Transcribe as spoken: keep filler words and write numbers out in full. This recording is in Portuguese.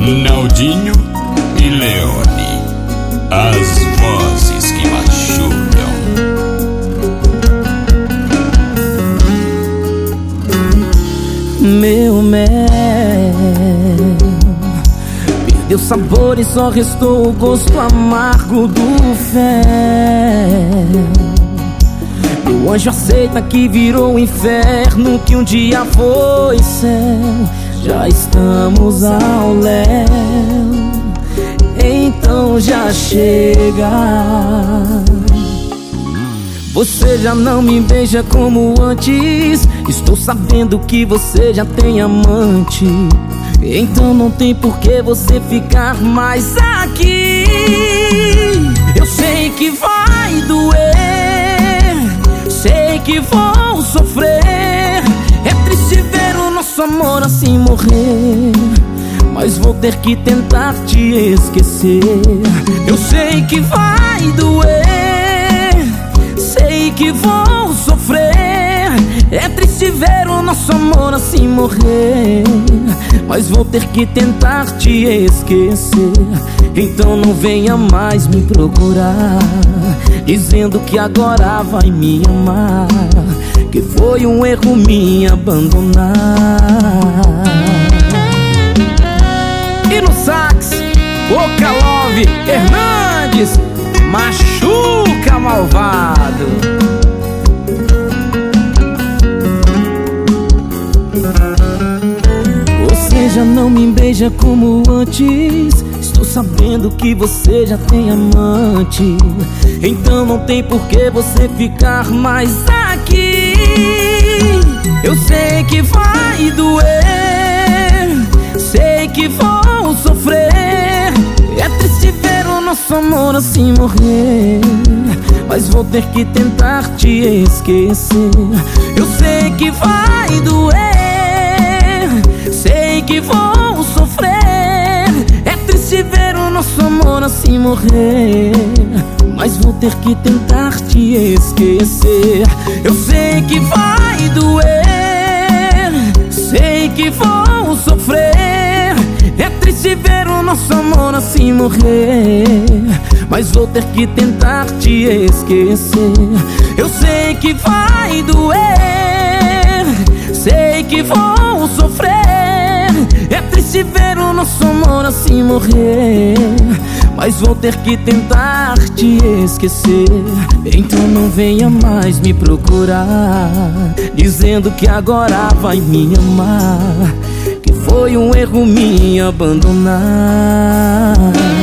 Naldinho e Leone, as vozes que machucam. Meu mel perdeu sabor e só restou o gosto amargo do fel. Meu anjo aceita que virou um inferno, que um dia foi céu. Já estamos ao léu, então já chega. Você já não me beija como antes. Estou sabendo que você já tem amante, então não tem por que você ficar mais aqui. Eu sei que vai doer, sei que vou sofrer. É triste ver o nosso amor assim morrer, mas vou ter que tentar te esquecer. Eu sei que vai doer, sei que vou sofrer. É triste ver o nosso amor assim morrer, mas vou ter que tentar te esquecer. Então não venha mais me procurar, dizendo que agora vai me amar, que foi um erro me abandonar. E no sax, Boca Love Hernandes, Machuca Malvado. Você já não me beija como antes. Estou sabendo que você já tem amante, então não tem por que você ficar mais aqui. Eu sei que vai doer, sei que vou sofrer. É triste ver o nosso amor assim morrer, mas vou ter que tentar te esquecer. Eu sei que vai doer, sei que vou sofrer. É triste ver o nosso amor assim morrer, mas vou ter que tentar te esquecer. Eu sei que vai doer, sei que vou sofrer. É triste ver o nosso amor assim morrer, mas vou ter que tentar te esquecer. Eu sei que vai doer, sei que vou sofrer. É triste ver o nosso amor assim morrer, mas vou ter que tentar te esquecer. Então não venha mais me procurar, dizendo que agora vai me amar, que foi um erro me abandonar.